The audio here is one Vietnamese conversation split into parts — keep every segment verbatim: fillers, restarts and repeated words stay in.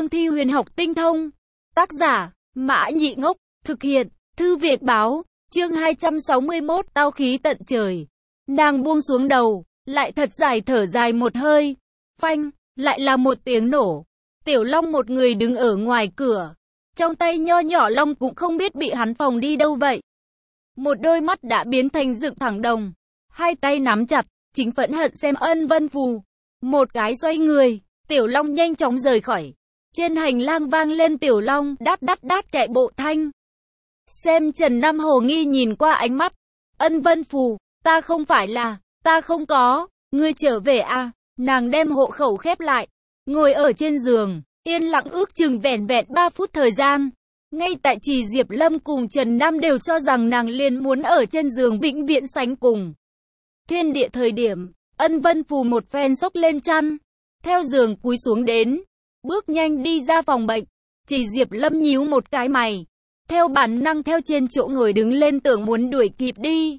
cương thi huyền học tinh thông. Tác giả, Mã Nhị Ngốc, thực hiện, Thư Việt Báo, chương hai trăm sáu mươi mốt, tao khí tận trời. Nàng buông xuống đầu, lại thật dài thở dài một hơi. Phanh, lại là một tiếng nổ. Tiểu Long một người đứng ở ngoài cửa. Trong tay nho nhỏ Long cũng không biết bị hắn phòng đi đâu vậy. Một đôi mắt đã biến thành dựng thẳng đồng. Hai tay nắm chặt, chính phẫn hận xem Ân Vân Phù. Một cái xoay người, Tiểu Long nhanh chóng rời khỏi. Trên hành lang vang lên Tiểu Long đát đát đát chạy bộ thanh. Xem Trần Nam hồ nghi nhìn qua ánh mắt. Ân Vân Phù, ta không phải là, ta không có, ngươi trở về à, nàng đem hộ khẩu khép lại. Ngồi ở trên giường, yên lặng ước chừng vẻn vẹn ba phút thời gian. Ngay tại Trì Diệp Lâm cùng Trần Nam đều cho rằng nàng liền muốn ở trên giường vĩnh viễn sánh cùng thiên địa thời điểm, Ân Vân Phù một phen xốc lên chăn, theo giường cúi xuống đến, bước nhanh đi ra phòng bệnh. Trì Diệp Lâm nhíu một cái mày, theo bản năng theo trên chỗ ngồi đứng lên tưởng muốn đuổi kịp đi.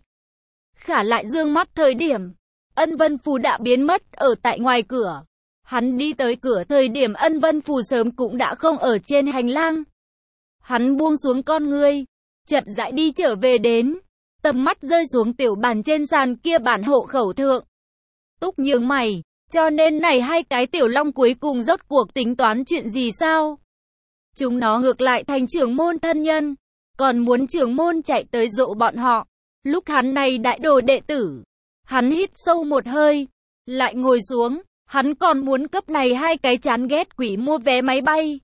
Khả lại dương mắt thời điểm, Ân Vân Phù đã biến mất ở tại ngoài cửa. Hắn đi tới cửa thời điểm Ân Vân Phù sớm cũng đã không ở trên hành lang. Hắn buông xuống con ngươi, chậm rãi đi trở về đến, tầm mắt rơi xuống tiểu bàn trên sàn kia bản hộ khẩu thượng. Túc nhướng mày, cho nên này hai cái Tiểu Long cuối cùng rốt cuộc tính toán chuyện gì sao? Chúng nó ngược lại thành trưởng môn thân nhân, còn muốn trưởng môn chạy tới dỗ bọn họ. Lúc hắn này đại đồ đệ tử, hắn hít sâu một hơi, lại ngồi xuống, hắn còn muốn cấp này hai cái chán ghét quỷ mua vé máy bay.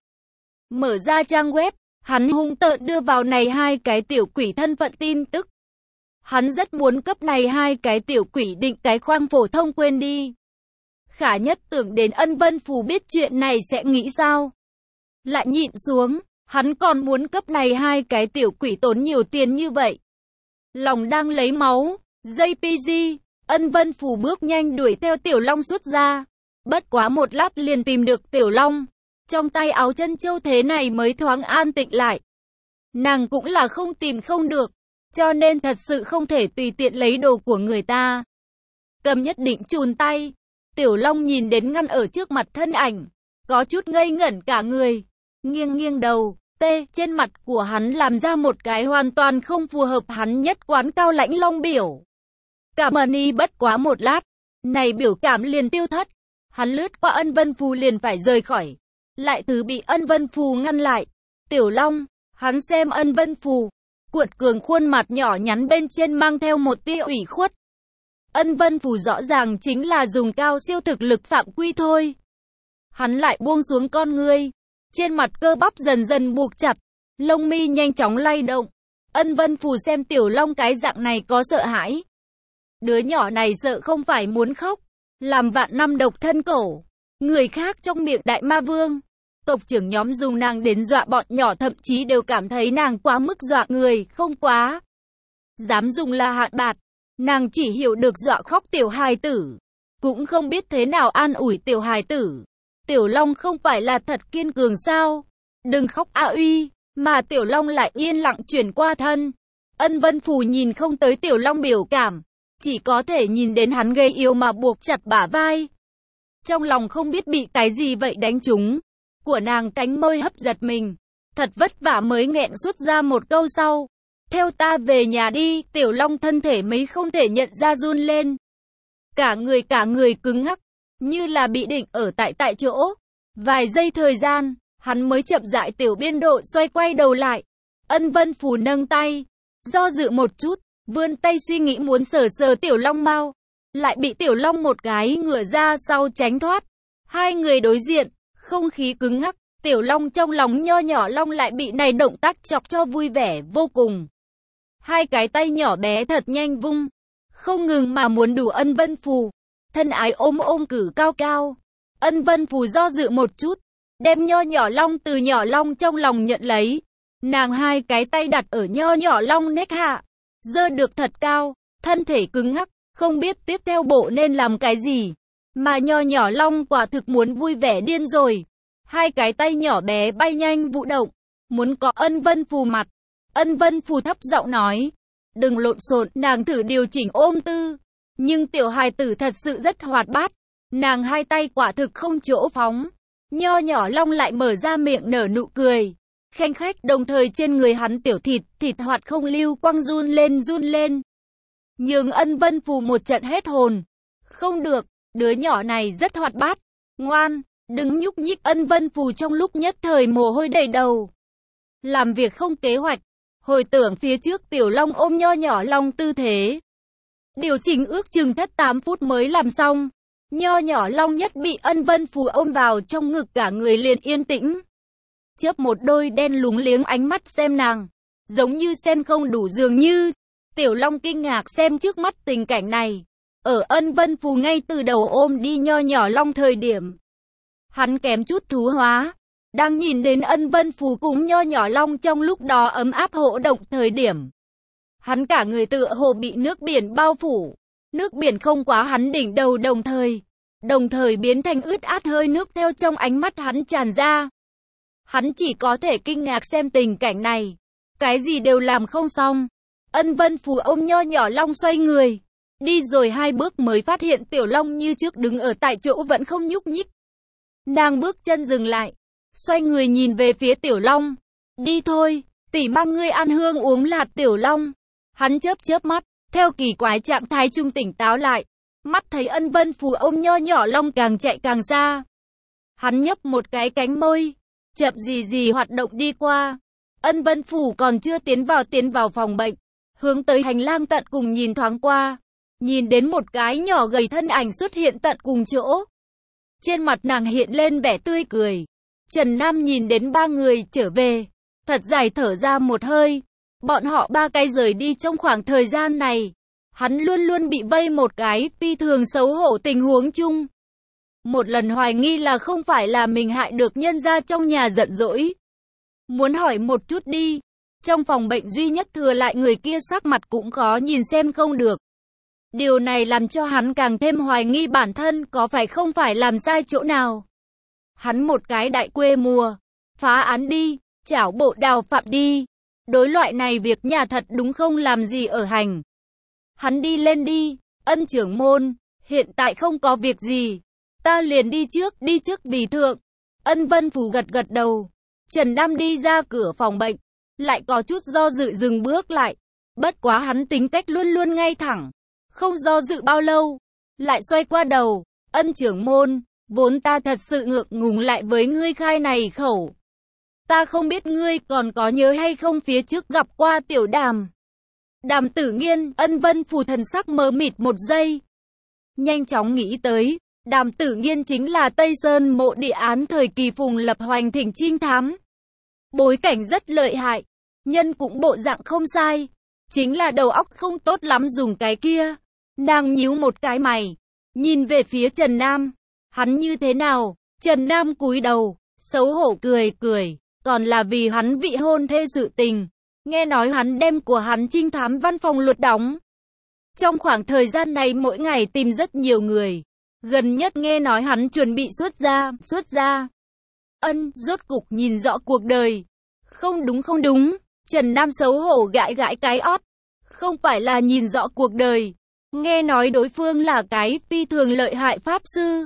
Mở ra trang web, hắn hung tợn đưa vào này hai cái tiểu quỷ thân phận tin tức. Hắn rất muốn cấp này hai cái tiểu quỷ định cái khoang phổ thông quên đi. Khả nhất tưởng đến Ân Vân Phù biết chuyện này sẽ nghĩ sao. Lại nhịn xuống, hắn còn muốn cấp này hai cái tiểu quỷ tốn nhiều tiền như vậy. Lòng đang lấy máu, gi pê giê, Ân Vân Phù bước nhanh đuổi theo Tiểu Long xuất ra. Bất quá một lát liền tìm được Tiểu Long. Trong tay áo chân châu thế này mới thoáng an tịnh lại. Nàng cũng là không tìm không được, cho nên thật sự không thể tùy tiện lấy đồ của người ta. Cầm nhất định chùn tay, Tiểu Long nhìn đến ngăn ở trước mặt thân ảnh, có chút ngây ngẩn cả người, nghiêng nghiêng đầu, tê, trên mặt của hắn làm ra một cái hoàn toàn không phù hợp hắn nhất quán cao lãnh long biểu. Cảm ơn y bất quá một lát, này biểu cảm liền tiêu thất, hắn lướt qua Ân Vân Phù liền phải rời khỏi. Lại thứ bị Ân Vân Phù ngăn lại. Tiểu Long, hắn xem Ân Vân Phù, cuột cường khuôn mặt nhỏ nhắn bên trên mang theo một tia ủy khuất. Ân Vân Phù rõ ràng chính là dùng cao siêu thực lực phạm quy thôi. Hắn lại buông xuống con ngươi, trên mặt cơ bắp dần dần buộc chặt, lông mi nhanh chóng lay động. Ân Vân Phù xem Tiểu Long cái dạng này có sợ hãi. Đứa nhỏ này sợ không phải muốn khóc, làm vạn năm độc thân cổ. Người khác trong miệng Đại Ma Vương, tộc trưởng nhóm dùng nàng đến dọa bọn nhỏ, thậm chí đều cảm thấy nàng quá mức dọa người, không quá dám dùng là hạn bạt. Nàng chỉ hiểu được dọa khóc tiểu hài tử, cũng không biết thế nào an ủi tiểu hài tử. Tiểu Long không phải là thật kiên cường sao? Đừng khóc a uy, mà Tiểu Long lại yên lặng chuyển qua thân. Ân Vân Phù nhìn không tới Tiểu Long biểu cảm, chỉ có thể nhìn đến hắn gây yêu mà buộc chặt bả vai. Trong lòng không biết bị cái gì vậy đánh trúng của nàng, cánh môi hấp giật mình, thật vất vả mới nghẹn xuất ra một câu sau. Theo ta về nhà đi. Tiểu Long thân thể mấy không thể nhận ra run lên. Cả người cả người cứng ngắc, như là bị định ở tại tại chỗ. Vài giây thời gian, hắn mới chậm rãi tiểu biên độ xoay quay đầu lại. Ân Vân Phù nâng tay, do dự một chút, vươn tay suy nghĩ muốn sờ sờ Tiểu Long mau. Lại bị Tiểu Long một cái ngửa ra sau tránh thoát. Hai người đối diện, không khí cứng ngắc. Tiểu Long trong lòng nho nhỏ Long lại bị này động tác chọc cho vui vẻ vô cùng. Hai cái tay nhỏ bé thật nhanh vung, không ngừng mà muốn đùa Ân Vân Phù. Thân ái ôm ôm cử cao cao. Ân Vân Phù do dự một chút, đem nho nhỏ Long từ nhỏ Long trong lòng nhận lấy. Nàng hai cái tay đặt ở nho nhỏ Long nách hạ, giơ được thật cao, thân thể cứng ngắc, không biết tiếp theo bộ nên làm cái gì. Mà nho nhỏ Long quả thực muốn vui vẻ điên rồi. Hai cái tay nhỏ bé bay nhanh vũ động, muốn có Ân Vân Phù mặt. Ân Vân Phù thấp giọng nói, đừng lộn xộn. Nàng thử điều chỉnh ôm tư, nhưng tiểu hài tử thật sự rất hoạt bát. Nàng hai tay quả thực không chỗ phóng. Nho nhỏ long lại mở ra miệng nở nụ cười khanh khách, đồng thời trên người hắn tiểu thịt, thịt hoạt không lưu quang run lên run lên. Nhưng Ân Vân Phù một trận hết hồn. Không được, đứa nhỏ này rất hoạt bát, ngoan, đừng nhúc nhích. Ân Vân Phù trong lúc nhất thời mồ hôi đầy đầu. Làm việc không kế hoạch, hồi tưởng phía trước tiểu long ôm nho nhỏ long tư thế. Điều chỉnh ước chừng thất tám phút mới làm xong. Nho nhỏ long nhất bị Ân Vân Phù ôm vào trong ngực, cả người liền yên tĩnh. Chớp một đôi đen lúng liếng ánh mắt xem nàng, giống như xem không đủ dường như. Tiểu long kinh ngạc xem trước mắt tình cảnh này. Ở Ân Vân Phù ngay từ đầu ôm đi nho nhỏ long thời điểm, hắn kém chút thú hóa. Đang nhìn đến Ân Vân Phù cùng nho nhỏ long trong lúc đó ấm áp hỗ động thời điểm, hắn cả người tựa hồ bị nước biển bao phủ. Nước biển không quá hắn đỉnh đầu, đồng thời, đồng thời biến thành ướt át, hơi nước theo trong ánh mắt hắn tràn ra. Hắn chỉ có thể kinh ngạc xem tình cảnh này. Cái gì đều làm không xong. Ân Vân Phù ôm nho nhỏ long xoay người. Đi rồi hai bước mới phát hiện tiểu long như trước đứng ở tại chỗ vẫn không nhúc nhích. Nàng bước chân dừng lại. Xoay người nhìn về phía tiểu long. Đi thôi, tỷ mang ngươi ăn hương uống lạt. Tiểu long. Hắn chớp chớp mắt. Theo kỳ quái trạng thái trung tỉnh táo lại. Mắt thấy Ân Vân Phù ôm nho nhỏ long càng chạy càng xa. Hắn nhấp một cái cánh môi. Chậm gì gì hoạt động đi qua. Ân Vân Phù còn chưa tiến vào tiến vào phòng bệnh. Hướng tới hành lang tận cùng nhìn thoáng qua. Nhìn đến một cái nhỏ gầy thân ảnh xuất hiện tận cùng chỗ. Trên mặt nàng hiện lên vẻ tươi cười. Trần Nam nhìn đến ba người trở về. Thật dài thở ra một hơi. Bọn họ ba cái rời đi trong khoảng thời gian này. Hắn luôn luôn bị vây một cái phi thường xấu hổ tình huống chung. Một lần hoài nghi là không phải là mình hại được nhân gia trong nhà giận dỗi. Muốn hỏi một chút đi. Trong phòng bệnh duy nhất thừa lại người kia sắc mặt cũng khó nhìn xem không được. Điều này làm cho hắn càng thêm hoài nghi bản thân có phải không phải làm sai chỗ nào. Hắn một cái đại quê mùa. Phá án đi, chảo bộ đào phạm đi. Đối loại này việc nhà thật đúng không làm gì ở hành. Hắn đi lên đi, Ân trưởng môn, hiện tại không có việc gì. Ta liền đi trước, đi trước vì thượng. Ân Vân Phù gật gật đầu. Trần Nam đi ra cửa phòng bệnh, lại có chút do dự dừng bước lại. Bất quá hắn tính cách luôn luôn ngay thẳng, không do dự bao lâu, lại xoay qua đầu. Ân trưởng môn, vốn ta thật sự ngượng ngùng lại với ngươi khai này khẩu. Ta không biết ngươi còn có nhớ hay không phía trước gặp qua tiểu Đàm. Đàm Tử Nghiên. Ân Vân Phù thần sắc mờ mịt một giây. Nhanh chóng nghĩ tới, Đàm Tử Nghiên chính là Tây Sơn mộ địa án thời kỳ Phùng Lập hoành thỉnh trinh thám. Bối cảnh rất lợi hại, nhân cũng bộ dạng không sai, chính là đầu óc không tốt lắm dùng cái kia. Nàng nhíu một cái mày, nhìn về phía Trần Nam. Hắn như thế nào? Trần Nam cúi đầu, xấu hổ cười cười, còn là vì hắn vị hôn thê sự tình. Nghe nói hắn đem của hắn trinh thám văn phòng luật đóng. Trong khoảng thời gian này mỗi ngày tìm rất nhiều người. Gần nhất nghe nói hắn chuẩn bị xuất gia, xuất gia. Ân, rốt cục nhìn rõ cuộc đời. Không đúng không đúng, Trần Nam xấu hổ gãi gãi cái ót. Không phải là nhìn rõ cuộc đời. Nghe nói đối phương là cái phi thường lợi hại pháp sư.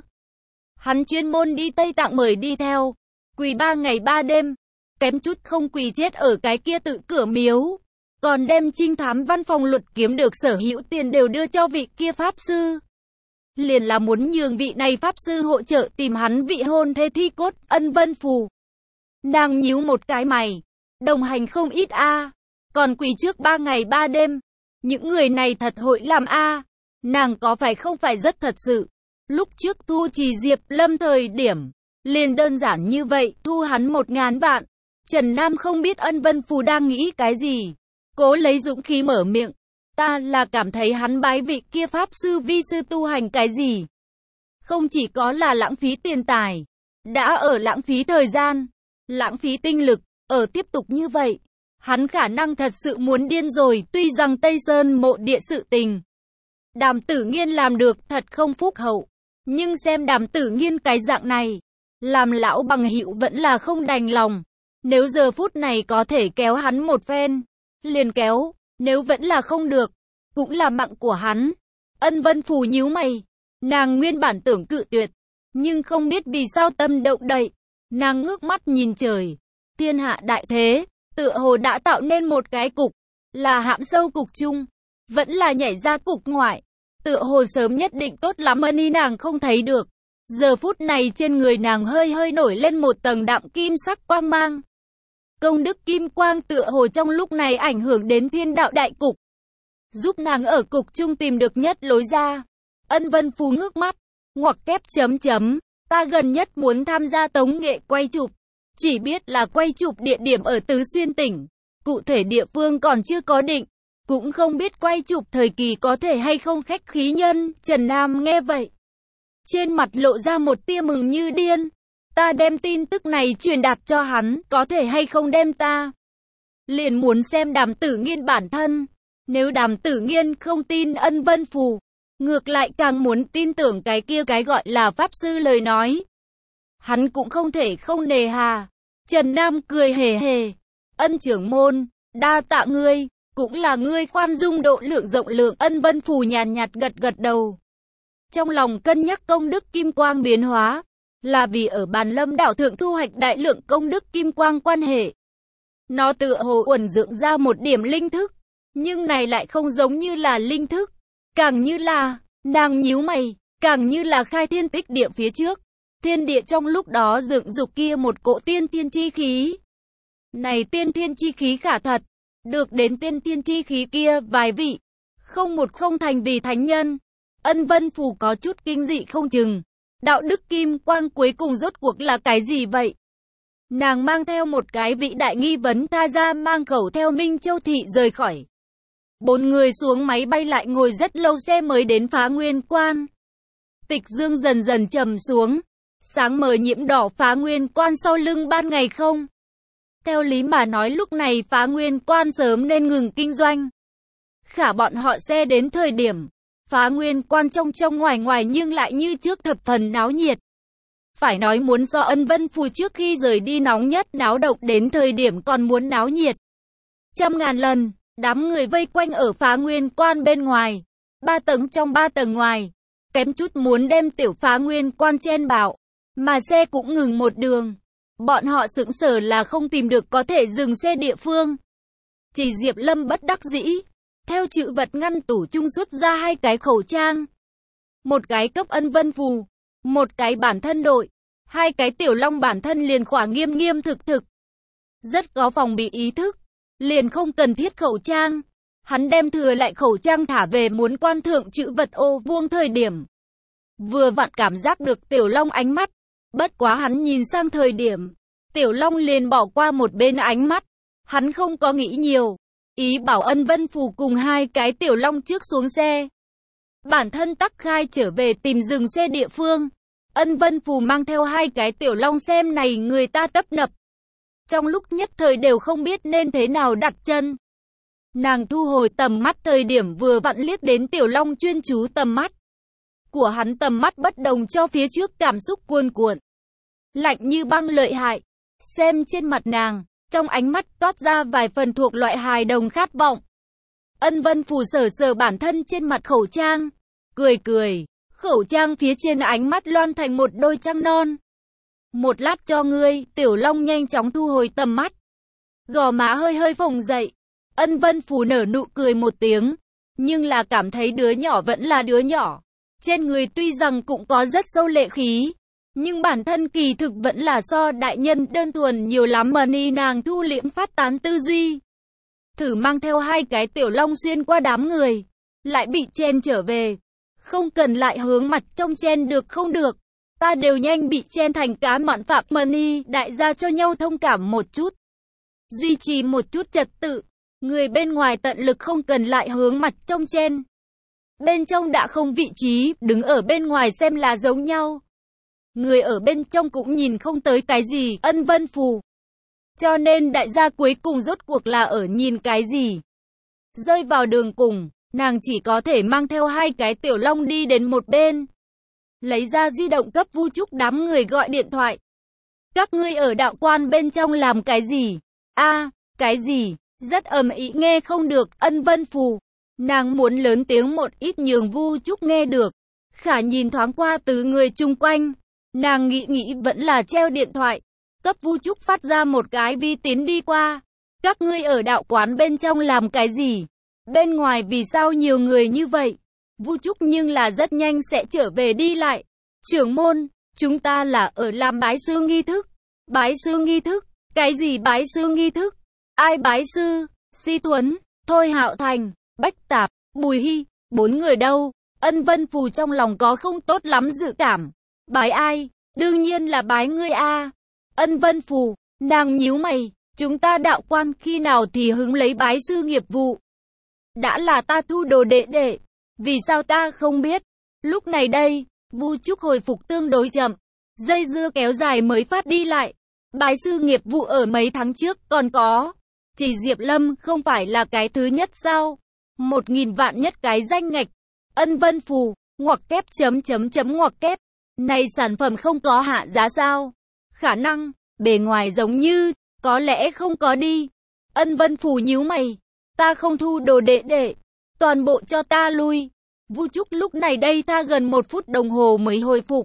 Hắn chuyên môn đi Tây Tạng mời đi theo. Quỳ ba ngày ba đêm. Kém chút không quỳ chết ở cái kia tự cửa miếu. Còn đem trinh thám văn phòng luật kiếm được sở hữu tiền đều đưa cho vị kia pháp sư. Liền là muốn nhường vị này pháp sư hỗ trợ tìm hắn vị hôn thê thi cốt. Ân Vân Phù. Nàng nhíu một cái mày. Đồng hành không ít a, còn quỳ trước ba ngày ba đêm. Những người này thật hội làm a. Nàng có phải không phải rất thật sự. Lúc trước thu trì Diệp Lâm thời điểm, liền đơn giản như vậy, thu hắn một ngàn vạn. Trần Nam không biết Ân Vân Phù đang nghĩ cái gì. Cố lấy dũng khí mở miệng. Ta là cảm thấy hắn bái vị kia pháp sư vi sư tu hành cái gì. Không chỉ có là lãng phí tiền tài, đã ở lãng phí thời gian, lãng phí tinh lực, ở tiếp tục như vậy. Hắn khả năng thật sự muốn điên rồi. Tuy rằng Tây Sơn mộ địa sự tình, Đàm Tử Nghiên làm được thật không phúc hậu. Nhưng xem Đàm Tử Nghiên cái dạng này, làm lão bằng hữu vẫn là không đành lòng. Nếu giờ phút này có thể kéo hắn một phen, liền kéo. Nếu vẫn là không được, cũng là mạng của hắn. Ân Vân Phù nhíu mày. Nàng nguyên bản tưởng cự tuyệt, Nhưng không biết vì sao tâm động đậy, nàng ngước mắt nhìn trời. Thiên hạ đại thế, tựa hồ đã tạo nên một cái cục, là hãm sâu cục chung, vẫn là nhảy ra cục ngoại. Tựa hồ sớm nhất định tốt lắm Mani nàng không thấy được. Giờ phút này trên người nàng hơi hơi nổi lên một tầng đạm kim sắc quang mang. Công đức kim quang tựa hồ trong lúc này ảnh hưởng đến thiên đạo đại cục, giúp nàng ở cục chung tìm được nhất lối ra. Ân Vân Phù ngước mắt, ngoặc kép chấm chấm, ta gần nhất muốn tham gia tống nghệ quay chụp. Chỉ biết là quay chụp địa điểm ở Tứ Xuyên tỉnh, cụ thể địa phương còn chưa có định, cũng không biết quay chụp thời kỳ có thể hay không khách khí nhân. Trần Nam nghe vậy, trên mặt lộ ra một tia mừng như điên. Ta đem tin tức này truyền đạt cho hắn, có thể hay không đem ta. Liền muốn xem Đàm Tử Nghiên bản thân. Nếu Đàm Tử Nghiên không tin Ân Vân Phù, ngược lại càng muốn tin tưởng cái kia cái gọi là pháp sư lời nói. Hắn cũng không thể không nề hà. Trần Nam cười hề hề. Ân trưởng môn, đa tạ ngươi, cũng là ngươi khoan dung độ lượng rộng lượng. Ân Vân Phù nhàn nhạt gật gật đầu. Trong lòng cân nhắc công đức kim quang biến hóa, là vì ở Bàn Lâm đảo thượng thu hoạch đại lượng công đức kim quang quan hệ. Nó tựa hồ uẩn dưỡng ra một điểm linh thức, nhưng này lại không giống như là linh thức, càng như là, nàng nhíu mày, càng như là khai thiên tích địa phía trước. Thiên địa trong lúc đó dựng dục kia một cỗ tiên thiên chi khí. Này tiên thiên chi khí khả thật, được đến tiên thiên chi khí kia vài vị, không một không thành vì thánh nhân. Ân Vân Phù có chút kinh dị không chừng. Đạo đức kim quang cuối cùng rốt cuộc là cái gì vậy? Nàng mang theo một cái vị đại nghi vấn tha ra mang khẩu theo Minh Châu Thị rời khỏi. Bốn người xuống máy bay lại ngồi rất lâu xe mới đến Phá Nguyên Quan. Tịch dương dần dần trầm xuống. Sáng mờ nhiễm đỏ Phá Nguyên Quan sau lưng ban ngày không. Theo lý mà nói lúc này Phá Nguyên Quan sớm nên ngừng kinh doanh. Khả bọn họ xe đến thời điểm Phá Nguyên Quan trong trong ngoài ngoài nhưng lại như trước thập phần náo nhiệt. Phải nói muốn so Ân Vân Phù trước khi rời đi nóng nhất náo động đến thời điểm còn muốn náo nhiệt. Trăm ngàn lần, đám người vây quanh ở Phá Nguyên Quan bên ngoài. Ba tầng trong ba tầng ngoài. Kém chút muốn đem tiểu Phá Nguyên Quan chen bảo. Mà xe cũng ngừng một đường. Bọn họ sững sờ là không tìm được có thể dừng xe địa phương. Chỉ Diệp Lâm bất đắc dĩ. Theo chữ vật ngăn tủ trung xuất ra hai cái khẩu trang. Một cái cấp Ân Vân Phù, một cái bản thân đội. Hai cái tiểu long bản thân liền khỏa nghiêm nghiêm thực thực. Rất có phòng bị ý thức. Liền không cần thiết khẩu trang. Hắn đem thừa lại khẩu trang thả về muốn quan thượng chữ vật ô vuông thời điểm. Vừa vặn cảm giác được tiểu long ánh mắt. Bất quá hắn nhìn sang thời điểm. Tiểu long liền bỏ qua một bên ánh mắt. Hắn không có nghĩ nhiều. Ý bảo Ân Vân Phù cùng hai cái tiểu long trước xuống xe. Bản thân tắc khai trở về tìm dừng xe địa phương. Ân Vân Phù mang theo hai cái tiểu long xem này người ta tấp nập. Trong lúc nhất thời đều không biết nên thế nào đặt chân. Nàng thu hồi tầm mắt thời điểm vừa vặn liếc đến tiểu long chuyên chú tầm mắt. Của hắn tầm mắt bất đồng cho phía trước cảm xúc cuồn cuộn. Lạnh như băng lợi hại. Xem trên mặt nàng. Trong ánh mắt toát ra vài phần thuộc loại hài đồng khát vọng. Ân Vân Phù sờ sờ bản thân trên mặt khẩu trang. Cười cười. Khẩu trang phía trên ánh mắt loan thành một đôi trăng non. Một lát cho ngươi. Tiểu long nhanh chóng thu hồi tầm mắt. Gò má hơi hơi phồng dậy. Ân Vân Phù nở nụ cười một tiếng. Nhưng là cảm thấy đứa nhỏ vẫn là đứa nhỏ. Trên người tuy rằng cũng có rất sâu lệ khí. Nhưng bản thân kỳ thực vẫn là so đại nhân đơn thuần nhiều lắm mà ni nàng thu liễm phát tán tư duy. Thử mang theo hai cái tiểu long xuyên qua đám người. Lại bị chen trở về. Không cần lại hướng mặt trong chen được không được. Ta đều nhanh bị chen thành cá mặn phạm mà ni đại gia cho nhau thông cảm một chút. Duy trì một chút trật tự. Người bên ngoài tận lực không cần lại hướng mặt trong chen. Bên trong đã không vị trí, đứng ở bên ngoài xem là giống nhau. Người ở bên trong cũng nhìn không tới cái gì, Ân Vân Phù. Cho nên đại gia cuối cùng rốt cuộc là ở nhìn cái gì. Rơi vào đường cùng, nàng chỉ có thể mang theo hai cái tiểu long đi đến một bên. Lấy ra di động cấp Vu Trúc đám người gọi điện thoại. Các ngươi ở đạo quan bên trong làm cái gì? A, cái gì? Rất ầm ĩ nghe không được, Ân Vân Phù. Nàng muốn lớn tiếng một ít nhường Vu Trúc nghe được. Khả nhìn thoáng qua từ người chung quanh. Nàng nghĩ nghĩ vẫn là treo điện thoại, cấp Vu Trúc phát ra một cái vi tín đi qua. Các ngươi ở đạo quán bên trong làm cái gì? Bên ngoài vì sao nhiều người như vậy? Vu Trúc nhưng là rất nhanh sẽ trở về đi lại. Trưởng môn, chúng ta là ở làm bái sư nghi thức. Bái sư nghi thức? Cái gì bái sư nghi thức? Ai bái sư? Si Tuấn, Thôi Hạo Thành, Bách Tạp, Bùi Hy, bốn người đâu? Ân Vân Phù trong lòng có không tốt lắm dự cảm. Bái ai? Đương nhiên là bái ngươi a. Ân Vân Phù, nàng nhíu mày, chúng ta đạo quan khi nào thì hứng lấy bái sư nghiệp vụ? Đã là ta thu đồ đệ đệ, vì sao ta không biết? Lúc này đây, Vu Trúc hồi phục tương đối chậm, dây dưa kéo dài mới phát đi lại. Bái sư nghiệp vụ ở mấy tháng trước còn có. Chỉ Diệp Lâm không phải là cái thứ nhất sao? Một nghìn vạn nhất cái danh ngạch. Ân Vân Phù, ngoặc kép chấm chấm chấm ngoặc kép. Này sản phẩm không có hạ giá sao? Khả năng, bề ngoài giống như, có lẽ không có đi. Ân Vân Phù nhíu mày. Ta không thu đồ đệ đệ. Toàn bộ cho ta lui. Vu Trúc lúc này đây tha gần một phút đồng hồ mới hồi phục.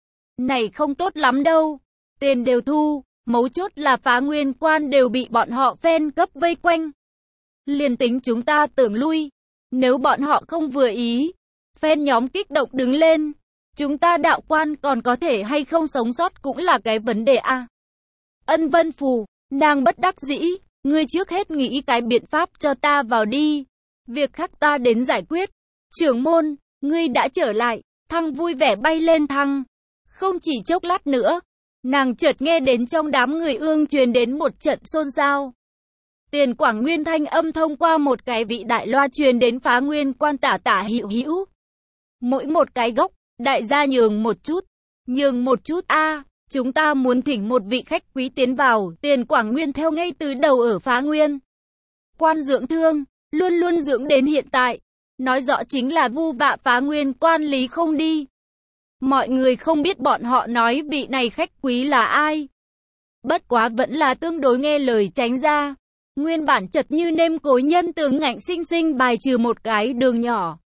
Này không tốt lắm đâu. Tiền đều thu. Mấu chốt là Phá Nguyên Quan đều bị bọn họ fan cấp vây quanh. Liền tính chúng ta tưởng lui. Nếu bọn họ không vừa ý. Fan nhóm kích động đứng lên. Chúng ta đạo quan còn có thể hay không sống sót cũng là cái vấn đề a. Ân Vân Phù, nàng bất đắc dĩ. Ngươi trước hết nghĩ cái biện pháp cho ta vào đi. Việc khác ta đến giải quyết. Trưởng môn, ngươi đã trở lại. Thăng vui vẻ bay lên thăng. Không chỉ chốc lát nữa. Nàng chợt nghe đến trong đám người ương truyền đến một trận xôn xao. Tiền Quảng Nguyên thanh âm thông qua một cái vị đại loa truyền đến Phá Nguyên Quan tả tả hữu hữu. Mỗi một cái gốc, đại gia nhường một chút. Nhường một chút a, chúng ta muốn thỉnh một vị khách quý tiến vào. Tiền Quảng Nguyên theo ngay từ đầu ở Phá Nguyên Quan dưỡng thương, luôn luôn dưỡng đến hiện tại. Nói rõ chính là vu vạ Phá Nguyên Quan lý không đi. Mọi người không biết bọn họ nói vị này khách quý là ai. Bất quá vẫn là tương đối nghe lời tránh ra. Nguyên bản chật như nêm cối nhân tường ngạnh sinh sinh bài trừ một cái đường nhỏ.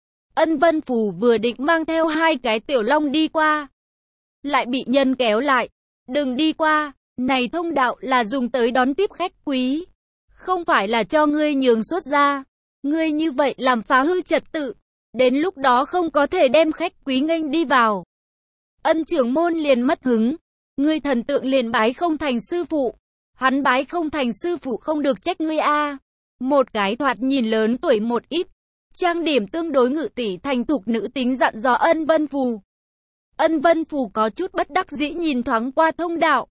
Ân Vân Phù vừa định mang theo hai cái tiểu long đi qua. Lại bị nhân kéo lại. Đừng đi qua, này thông đạo là dùng tới đón tiếp khách quý. Không phải là cho ngươi nhường xuất ra. Ngươi như vậy làm phá hư trật tự. Đến lúc đó không có thể đem khách quý nghênh đi vào. Ân trưởng môn liền mất hứng. Ngươi thần tượng liền bái không thành sư phụ. Hắn bái không thành sư phụ không được trách ngươi a. Một cái thoạt nhìn lớn tuổi một ít. Trang điểm tương đối ngự tỷ thành thục nữ tính dặn dò Ân Vân Phù. Ân Vân Phù có chút bất đắc dĩ nhìn thoáng qua thông đạo.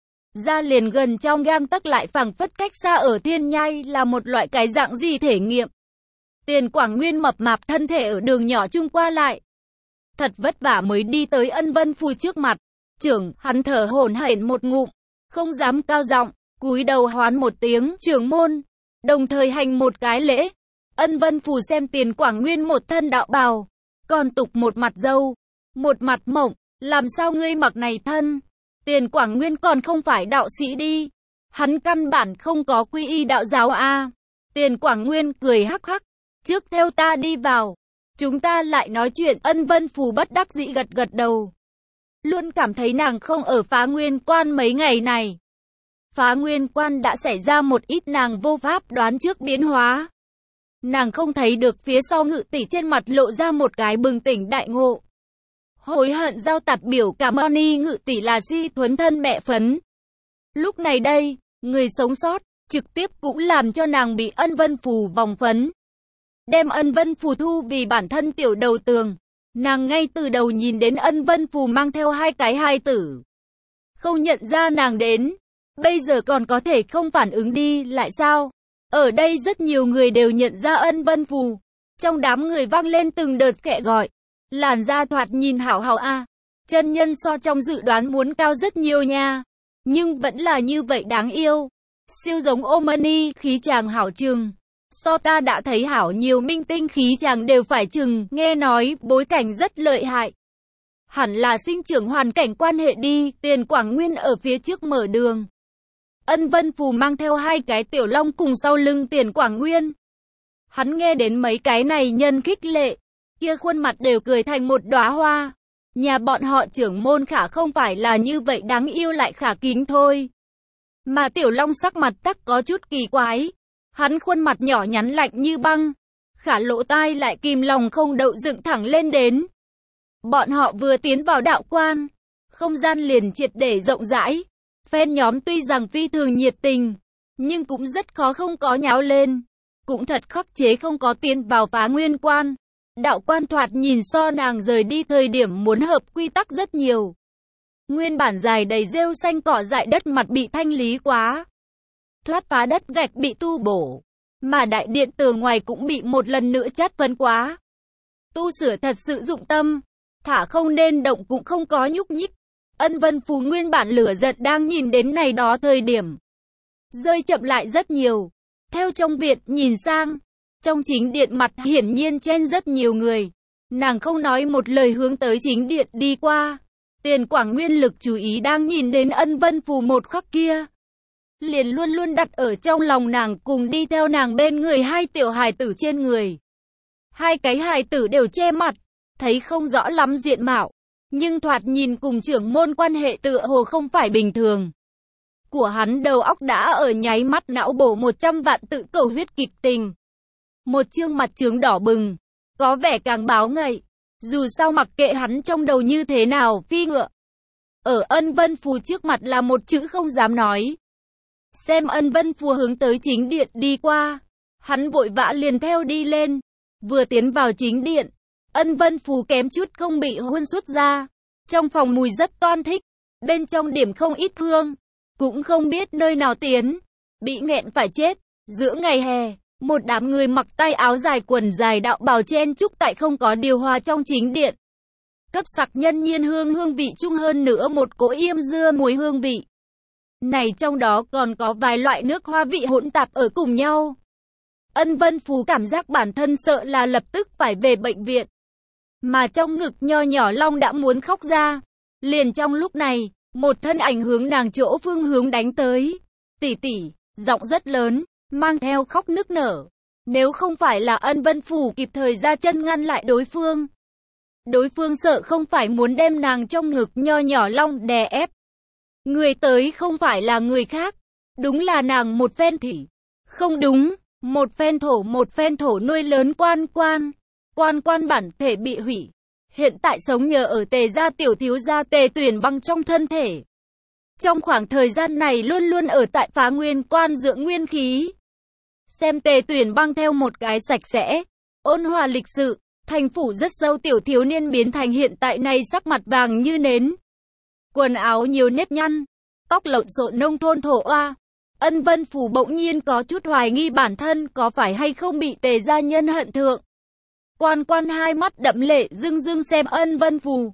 Ra liền gần trong gang tấc lại phảng phất cách xa ở thiên nhai là một loại cái dạng gì thể nghiệm. Tiền Quảng Nguyên mập mạp thân thể ở đường nhỏ chung qua lại. Thật vất vả mới đi tới Ân Vân Phù trước mặt. Trưởng, hắn thở hổn hển một ngụm. Không dám cao giọng, cúi đầu hoán một tiếng trưởng môn. Đồng thời hành một cái lễ. Ân Vân Phù xem Tiền Quảng Nguyên một thân đạo bào. Còn tục một mặt dâu. Một mặt mộng. Làm sao ngươi mặc này thân? Tiền Quảng Nguyên còn không phải đạo sĩ đi. Hắn căn bản không có quy y đạo giáo a. Tiền Quảng Nguyên cười hắc hắc. Trước theo ta đi vào. Chúng ta lại nói chuyện. Ân Vân Phù bất đắc dĩ gật gật đầu. Luôn cảm thấy nàng không ở Phá Nguyên Quan mấy ngày này. Phá Nguyên Quan đã xảy ra một ít nàng vô pháp đoán trước biến hóa. Nàng không thấy được phía sau ngự tỷ trên mặt lộ ra một cái bừng tỉnh đại ngộ. Hối hận giao tạt biểu cảm ơn y ngự tỷ là Si Thuấn thân mẹ phấn. Lúc này đây, người sống sót, trực tiếp cũng làm cho nàng bị Ân Vân Phù vòng phấn. Đem Ân Vân Phù thu vì bản thân tiểu đầu tường. Nàng ngay từ đầu nhìn đến Ân Vân Phù mang theo hai cái hài tử. Không nhận ra nàng đến. Bây giờ còn có thể không phản ứng đi lại sao? Ở đây rất nhiều người đều nhận ra Ân Vân Phù. Trong đám người vang lên từng đợt kệ gọi. Làn da thoạt nhìn hảo hảo a. Chân nhân so trong dự đoán muốn cao rất nhiều nha. Nhưng vẫn là như vậy đáng yêu. Siêu giống Omani khí chàng hảo trường. So ta đã thấy hảo nhiều minh tinh khí chàng đều phải chừng, nghe nói bối cảnh rất lợi hại. Hẳn là sinh trưởng hoàn cảnh quan hệ đi. Tiền Quảng Nguyên ở phía trước mở đường. Ân Vân Phù mang theo hai cái tiểu long cùng sau lưng Tiền Quảng Nguyên. Hắn nghe đến mấy cái này nhân khích lệ, kia khuôn mặt đều cười thành một đóa hoa. Nhà bọn họ trưởng môn Khả không phải là như vậy đáng yêu lại khả kính thôi. Mà Tiểu Long sắc mặt tắc có chút kỳ quái. Hắn khuôn mặt nhỏ nhắn lạnh như băng. Khả lỗ tai lại kìm lòng không đậu dựng thẳng lên đến. Bọn họ vừa tiến vào đạo quan. Không gian liền triệt để rộng rãi. Fan nhóm tuy rằng phi thường nhiệt tình. Nhưng cũng rất khó không có nháo lên. Cũng thật khắc chế không có tiến vào Phá Nguyên Quan. Đạo quan thoạt nhìn so nàng rời đi thời điểm muốn hợp quy tắc rất nhiều. Nguyên bản dài đầy rêu xanh cỏ dại đất mặt bị thanh lý quá. Thoát phá đất gạch bị tu bổ. Mà đại điện tường ngoài cũng bị một lần nữa chất vấn quá. Tu sửa thật sự dụng tâm. Thả không nên động cũng không có nhúc nhích. Ân Vân Phù nguyên bản lửa giận đang nhìn đến này đó thời điểm. Rơi chậm lại rất nhiều. Theo trong viện nhìn sang. Trong chính điện mặt hiển nhiên chen rất nhiều người. Nàng không nói một lời hướng tới chính điện đi qua. Tiền Quảng nguyên lực chú ý đang nhìn đến Ân Vân Phù một khắc kia. Liền luôn luôn đặt ở trong lòng nàng cùng đi theo nàng bên người hai tiểu hài tử trên người. Hai cái hài tử đều che mặt. Thấy không rõ lắm diện mạo. Nhưng thoạt nhìn cùng trưởng môn quan hệ tựa hồ không phải bình thường. Của hắn đầu óc đã ở nháy mắt não bổ một trăm vạn tự cầu huyết kịch tình. Một chương mặt trướng đỏ bừng, có vẻ càng báo ngậy. Dù sao mặc kệ hắn trong đầu như thế nào phi ngựa. Ở Ân Vân Phù trước mặt là một chữ không dám nói. Xem Ân Vân Phù hướng tới chính điện đi qua. Hắn vội vã liền theo đi lên. Vừa tiến vào chính điện. Ân Vân Phù kém chút không bị hôn xuất ra. Trong phòng mùi rất toan thích. Bên trong điểm không ít hương. Cũng không biết nơi nào tiến. Bị nghẹn phải chết. Giữa ngày hè. Một đám người mặc tay áo dài quần dài đạo bào chen chúc tại không có điều hòa trong chính điện. Cấp sặc nhân nhiên hương hương vị chung hơn nữa một cỗ yêm dưa muối hương vị. Này trong đó còn có vài loại nước hoa vị hỗn tạp ở cùng nhau. Ân Vân Phú cảm giác bản thân sợ là lập tức phải về bệnh viện. Mà trong ngực nho nhỏ Long đã muốn khóc ra. Liền trong lúc này, một thân ảnh hướng nàng chỗ phương hướng đánh tới. Tỷ tỷ, giọng rất lớn. Mang theo khóc nức nở. Nếu không phải là Ân Vân Phủ kịp thời ra chân ngăn lại đối phương. Đối phương sợ không phải muốn đem nàng trong ngực nho nhỏ Long đè ép. Người tới không phải là người khác. Đúng là nàng một phen thỉ. Không đúng, một phen thổ một phen thổ nuôi lớn quan quan. Quan quan bản thể bị hủy. Hiện tại sống nhờ ở Tề gia tiểu thiếu gia Tề Tuyển Băng trong thân thể. Trong khoảng thời gian này luôn luôn ở tại Phá Nguyên Quan dưỡng nguyên khí. Xem Tề Tuyển Băng theo một cái sạch sẽ, ôn hòa lịch sự, thành phủ rất sâu tiểu thiếu niên biến thành hiện tại này sắc mặt vàng như nến. Quần áo nhiều nếp nhăn, tóc lộn xộn nông thôn thổ oa. Ân Vân Phủ bỗng nhiên có chút hoài nghi bản thân có phải hay không bị Tề gia nhân hận thượng. Quan quan hai mắt đẫm lệ dưng dưng xem Ân Vân Phủ.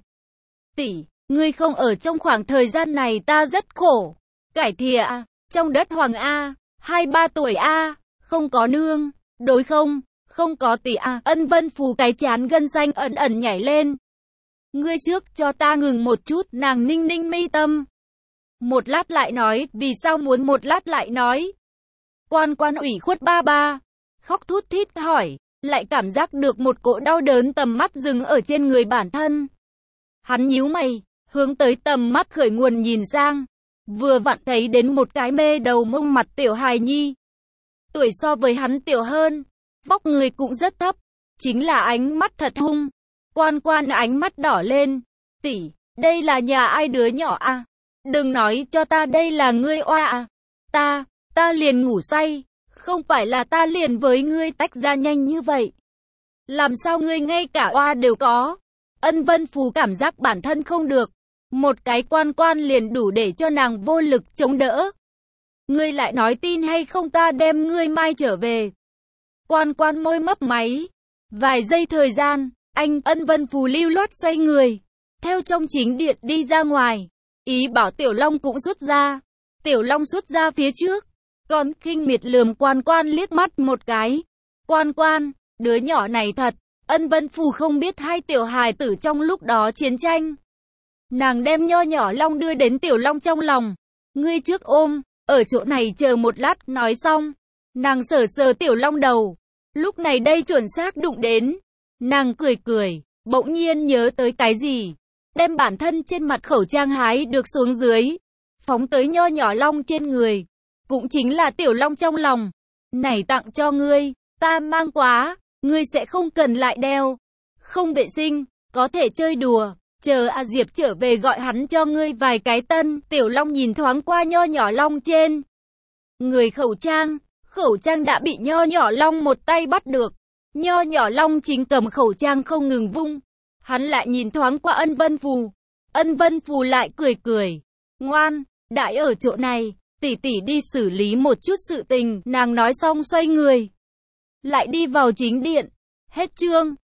Tỷ, ngươi không ở trong khoảng thời gian này ta rất khổ. Cải thìa a, trong đất hoàng a, hai ba tuổi a, không có nương, đối không, không có tỷ a. Ân Vân Phù cái chán gân xanh ẩn ẩn nhảy lên. Ngươi trước cho ta ngừng một chút, nàng ninh ninh mi tâm. Một lát lại nói, vì sao muốn một lát lại nói. Quan quan ủy khuất ba ba, khóc thút thít hỏi, lại cảm giác được một cỗ đau đớn tầm mắt dừng ở trên người bản thân. Hắn nhíu mày, hướng tới tầm mắt khởi nguồn nhìn sang, vừa vặn thấy đến một cái mê đầu mông mặt tiểu hài nhi. Tuổi so với hắn tiểu hơn, vóc người cũng rất thấp, chính là ánh mắt thật hung. Quan quan ánh mắt đỏ lên, tỷ, đây là nhà ai đứa nhỏ à? Đừng nói cho ta đây là ngươi oa à? Ta, ta liền ngủ say, không phải là ta liền với ngươi tách ra nhanh như vậy. Làm sao ngươi ngay cả oa đều có? Ân Vân Phú cảm giác bản thân không được, một cái quan quan liền đủ để cho nàng vô lực chống đỡ. Ngươi lại nói tin hay không ta đem ngươi mai trở về. Quan quan môi mấp máy. Vài giây thời gian, anh Ân Vân Phú lưu loát xoay người. Theo trong chính điện đi ra ngoài. Ý bảo Tiểu Long cũng xuất ra. Tiểu Long xuất ra phía trước. Còn khinh miệt lườm quan quan liếc mắt một cái. Quan quan, đứa nhỏ này thật. Ân Vân Phù không biết hai tiểu hài tử trong lúc đó chiến tranh. Nàng đem nho nhỏ Long đưa đến Tiểu Long trong lòng. Ngươi trước ôm. Ở chỗ này chờ một lát, nói xong. Nàng sờ sờ Tiểu Long đầu. Lúc này đây chuẩn xác đụng đến. Nàng cười cười, bỗng nhiên nhớ tới cái gì. đem bản thân trên mặt khẩu trang hái được xuống dưới, phóng tới nho nhỏ long trên người. Cũng chính là tiểu long trong lòng. Này tặng cho ngươi, ta mang quá, ngươi sẽ không cần lại đeo. Không vệ sinh, có thể chơi đùa, chờ A Diệp trở về gọi hắn cho ngươi vài cái tân. Tiểu long nhìn thoáng qua nho nhỏ long trên người khẩu trang, khẩu trang đã bị nho nhỏ long một tay bắt được. Nho nhỏ long chính cầm khẩu trang không ngừng vung. Hắn lại nhìn thoáng qua Ân Vân Phù. Ân Vân Phù lại cười cười. Ngoan, đãi ở chỗ này, tỷ tỷ đi xử lý một chút sự tình. Nàng nói xong xoay người, lại đi vào chính điện. Hết chương.